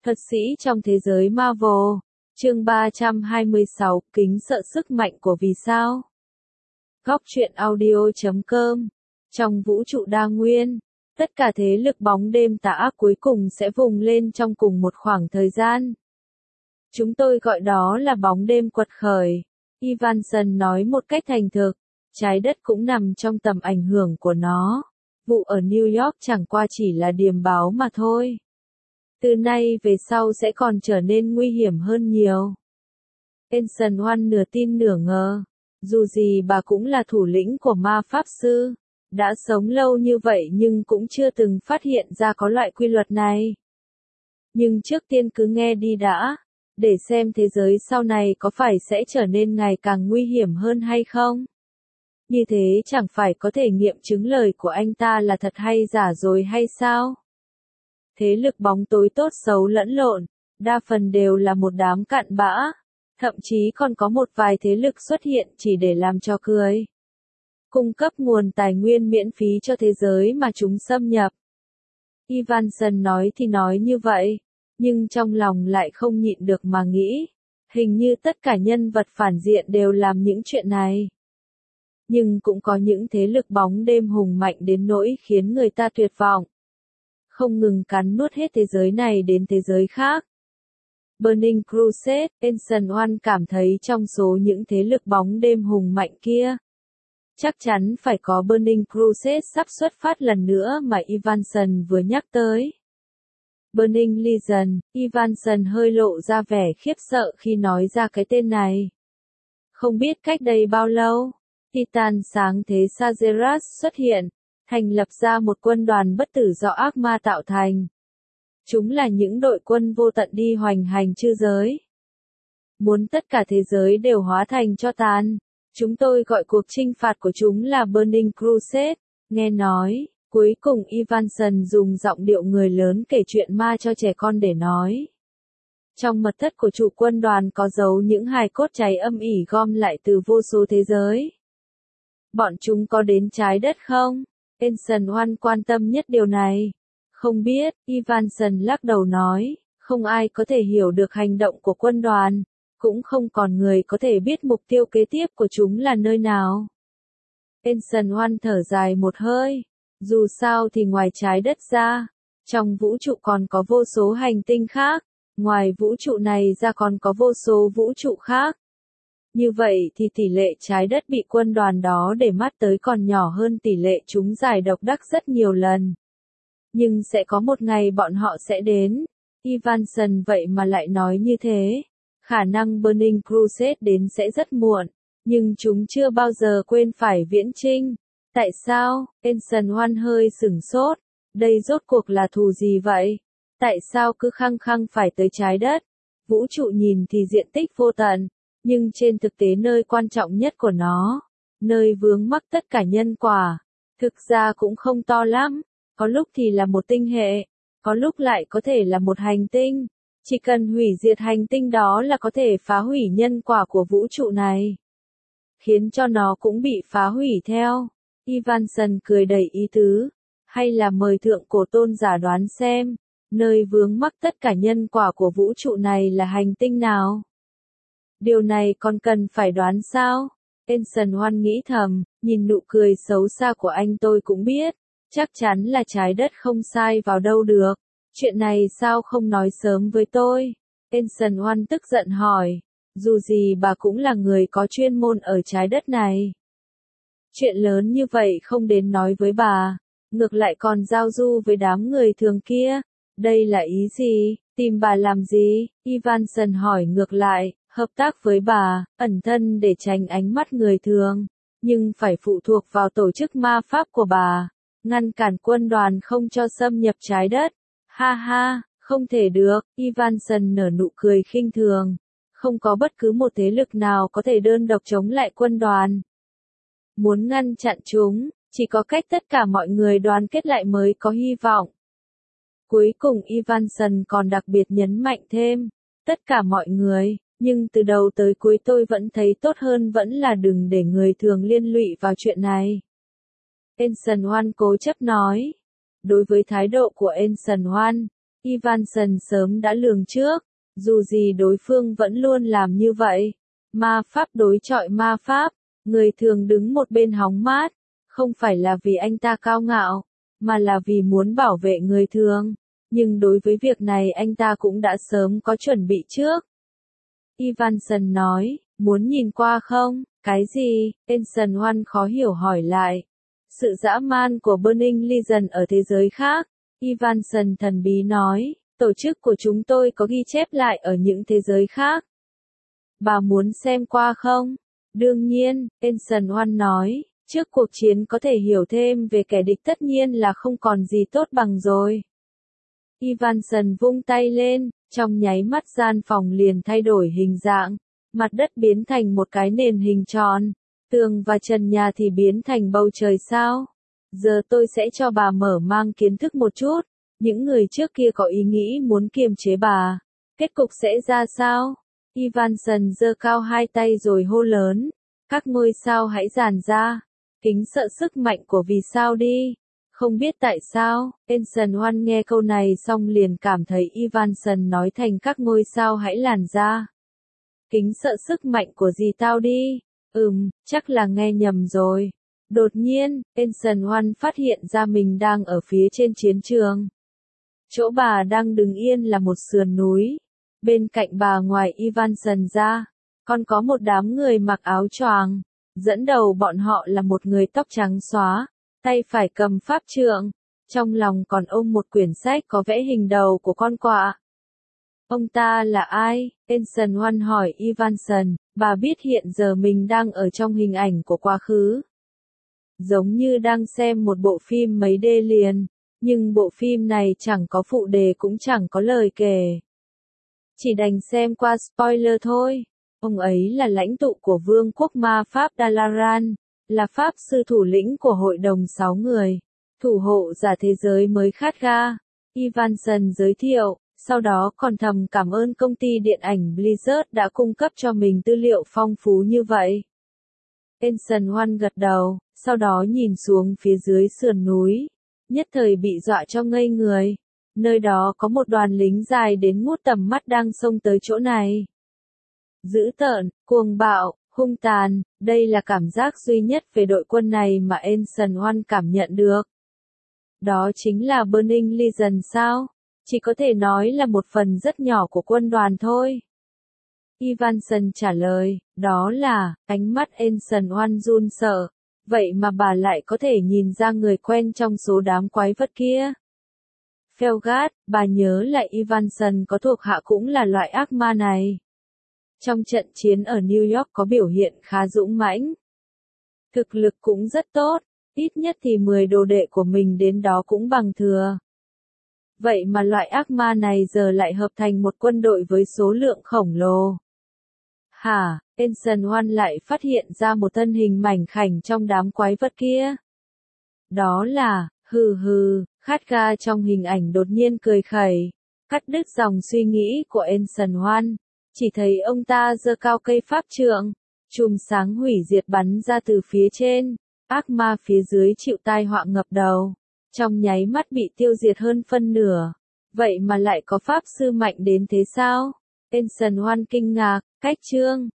Thuật sĩ trong thế giới Marvel, chương 326, kính sợ sức mạnh của vì sao. Góc truyện audio.com. Trong vũ trụ đa nguyên, tất cả thế lực bóng đêm tà ác cuối cùng sẽ vùng lên trong cùng một khoảng thời gian. Chúng tôi gọi đó là bóng đêm quật khởi. Evanson nói một cách thành thực, trái đất cũng nằm trong tầm ảnh hưởng của nó. Vụ ở New York chẳng qua chỉ là điềm báo mà thôi. Từ nay về sau sẽ còn trở nên nguy hiểm hơn nhiều. Anson One nửa tin nửa ngờ. Dù gì bà cũng là thủ lĩnh của ma pháp sư. Đã sống lâu như vậy nhưng cũng chưa từng phát hiện ra có loại quy luật này. Nhưng trước tiên cứ nghe đi đã. Để xem thế giới sau này có phải sẽ trở nên ngày càng nguy hiểm hơn hay không. Như thế chẳng phải có thể nghiệm chứng lời của anh ta là thật hay giả rồi hay sao? Thế lực bóng tối tốt xấu lẫn lộn, đa phần đều là một đám cặn bã, thậm chí còn có một vài thế lực xuất hiện chỉ để làm trò cười. Cung cấp nguồn tài nguyên miễn phí cho thế giới mà chúng xâm nhập. Evanson nói thì nói như vậy, nhưng trong lòng lại không nhịn được mà nghĩ, hình như tất cả nhân vật phản diện đều làm những chuyện này. Nhưng cũng có những thế lực bóng đêm hùng mạnh đến nỗi khiến người ta tuyệt vọng. Không ngừng cắn nuốt hết thế giới này đến thế giới khác. Burning Crusade, Anson One cảm thấy trong số những thế lực bóng đêm hùng mạnh kia, chắc chắn phải có Burning Crusade sắp xuất phát lần nữa mà Evanson vừa nhắc tới. Burning Legion, Evanson hơi lộ ra vẻ khiếp sợ khi nói ra cái tên này. Không biết cách đây bao lâu, Titan sáng thế Sageras xuất hiện, thành lập ra một quân đoàn bất tử do ác ma tạo thành. Chúng là những đội quân vô tận đi hoành hành chư giới. Muốn tất cả thế giới đều hóa thành tro tàn. Chúng tôi gọi cuộc chinh phạt của chúng là Burning Crusade. Nghe nói, cuối cùng Evanson dùng giọng điệu người lớn kể chuyện ma cho trẻ con để nói. Trong mật thất của chủ quân đoàn có giấu những hài cốt cháy âm ỉ gom lại từ vô số thế giới. Bọn chúng có đến trái đất không? Anson One quan tâm nhất điều này. Không biết, Evanson lắc đầu nói, không ai có thể hiểu được hành động của quân đoàn, cũng không còn người có thể biết mục tiêu kế tiếp của chúng là nơi nào. Anson One thở dài một hơi, dù sao thì ngoài trái đất ra, trong vũ trụ còn có vô số hành tinh khác, ngoài vũ trụ này ra còn có vô số vũ trụ khác. Như vậy thì tỷ lệ trái đất bị quân đoàn đó để mắt tới còn nhỏ hơn tỷ lệ chúng giải độc đắc rất nhiều lần. Nhưng sẽ có một ngày bọn họ sẽ đến. Evanson vậy mà lại nói như thế. Khả năng Burning Crusade đến sẽ rất muộn. Nhưng chúng chưa bao giờ quên phải viễn chinh. Tại sao? Anson One hơi sửng sốt. Đây rốt cuộc là thù gì vậy? Tại sao cứ khăng khăng phải tới trái đất? Vũ trụ nhìn thì diện tích vô tận. Nhưng trên thực tế nơi quan trọng nhất của nó, nơi vướng mắc tất cả nhân quả, thực ra cũng không to lắm, có lúc thì là một tinh hệ, có lúc lại có thể là một hành tinh, chỉ cần hủy diệt hành tinh đó là có thể phá hủy nhân quả của vũ trụ này, khiến cho nó cũng bị phá hủy theo. Evanson cười đầy ý tứ, hay là mời thượng cổ tôn giả đoán xem, nơi vướng mắc tất cả nhân quả của vũ trụ này là hành tinh nào? Điều này còn cần phải đoán sao? Anson One nghĩ thầm, nhìn nụ cười xấu xa của anh tôi cũng biết, chắc chắn là trái đất không sai vào đâu được. Chuyện này sao không nói sớm với tôi? Anson One tức giận hỏi, dù gì bà cũng là người có chuyên môn ở trái đất này. Chuyện lớn như vậy không đến nói với bà, ngược lại còn giao du với đám người thường kia. Đây là ý gì? Tìm bà làm gì? Evanson hỏi ngược lại. Hợp tác với bà, ẩn thân để tránh ánh mắt người thường, nhưng phải phụ thuộc vào tổ chức ma pháp của bà, ngăn cản quân đoàn không cho xâm nhập trái đất. Ha ha, không thể được, Evanson nở nụ cười khinh thường. Không có bất cứ một thế lực nào có thể đơn độc chống lại quân đoàn. Muốn ngăn chặn chúng, chỉ có cách tất cả mọi người đoàn kết lại mới có hy vọng. Cuối cùng Evanson còn đặc biệt nhấn mạnh thêm, tất cả mọi người. Nhưng từ đầu tới cuối tôi vẫn thấy tốt hơn vẫn là đừng để người thường liên lụy vào chuyện này. Anson One cố chấp nói. Đối với thái độ của Anson One, Ivanson sớm đã lường trước, dù gì đối phương vẫn luôn làm như vậy. Ma pháp đối chọi ma pháp, người thường đứng một bên hóng mát, không phải là vì anh ta cao ngạo, mà là vì muốn bảo vệ người thường. Nhưng đối với việc này anh ta cũng đã sớm có chuẩn bị trước. Ivanson nói, muốn nhìn qua không? Cái gì? Ensign Hoan khó hiểu hỏi lại. Sự dã man của Burning Legion ở thế giới khác. Ivanson thần bí nói, tổ chức của chúng tôi có ghi chép lại ở những thế giới khác. Bà muốn xem qua không? Đương nhiên, Ensign Hoan nói, trước cuộc chiến có thể hiểu thêm về kẻ địch tất nhiên là không còn gì tốt bằng rồi. Ivanson vung tay lên, trong nháy mắt gian phòng liền thay đổi hình dạng, mặt đất biến thành một cái nền hình tròn, tường và trần nhà thì biến thành bầu trời sao. Giờ tôi sẽ cho bà mở mang kiến thức một chút, những người trước kia có ý nghĩ muốn kiềm chế bà, kết cục sẽ ra sao? Ivanson giơ cao hai tay rồi hô lớn, các ngôi sao hãy dàn ra, kính sợ sức mạnh của vì sao đi. Không biết tại sao, Ensign Hoan nghe câu này xong liền cảm thấy Ivanson nói thành các ngôi sao hãy làn ra. Kính sợ sức mạnh của gì tao đi? Chắc là nghe nhầm rồi. Đột nhiên, Ensign Hoan phát hiện ra mình đang ở phía trên chiến trường. Chỗ bà đang đứng yên là một sườn núi. Bên cạnh bà ngoài Ivanson ra, còn có một đám người mặc áo choàng. Dẫn đầu bọn họ là một người tóc trắng xóa, tay phải cầm pháp trượng, trong lòng còn ôm một quyển sách có vẽ hình đầu của con quạ. Ông ta là ai? Ensign Hoan hỏi Ivanson, bà biết hiện giờ mình đang ở trong hình ảnh của quá khứ. Giống như đang xem một bộ phim mấy đê liền, nhưng bộ phim này chẳng có phụ đề cũng chẳng có lời kể. Chỉ đành xem qua spoiler thôi. Ông ấy là lãnh tụ của vương quốc ma pháp Dalaran, là pháp sư thủ lĩnh của hội đồng 6 người, thủ hộ giả thế giới mới Khadgar. Ivanson giới thiệu, sau đó còn thầm cảm ơn công ty điện ảnh Blizzard đã cung cấp cho mình tư liệu phong phú như vậy. Ensign Hoan gật đầu, sau đó nhìn xuống phía dưới sườn núi, nhất thời bị dọa cho ngây người. Nơi đó có một đoàn lính dài đến ngút tầm mắt đang xông tới chỗ này. Dữ tợn, cuồng bạo, hung tàn, đây là cảm giác duy nhất về đội quân này mà Ensign Hoan cảm nhận được. Đó chính là Burning Legion sao? Chỉ có thể nói là một phần rất nhỏ của quân đoàn thôi. Ivanson trả lời, đó là, ánh mắt Ensign Hoan run sợ. Vậy mà bà lại có thể nhìn ra người quen trong số đám quái vật kia. Felgat, bà nhớ lại Ivanson có thuộc hạ cũng là loại ác ma này. Trong trận chiến ở New York có biểu hiện khá dũng mãnh. Thực lực cũng rất tốt, ít nhất thì 10 đồ đệ của mình đến đó cũng bằng thừa. Vậy mà loại ác ma này giờ lại hợp thành một quân đội với số lượng khổng lồ. Hả, Ensign Hoan lại phát hiện ra một thân hình mảnh khảnh trong đám quái vật kia. Đó là, Khadgar trong hình ảnh đột nhiên cười khẩy, cắt đứt dòng suy nghĩ của Ensign Hoan. Chỉ thấy ông ta giơ cao cây pháp trượng, chùm sáng hủy diệt bắn ra từ phía trên, ác ma phía dưới chịu tai họa ngập đầu, trong nháy mắt bị tiêu diệt hơn phân nửa. Vậy mà lại có pháp sư mạnh đến thế sao? Ensign Hoan kinh ngạc, cách chương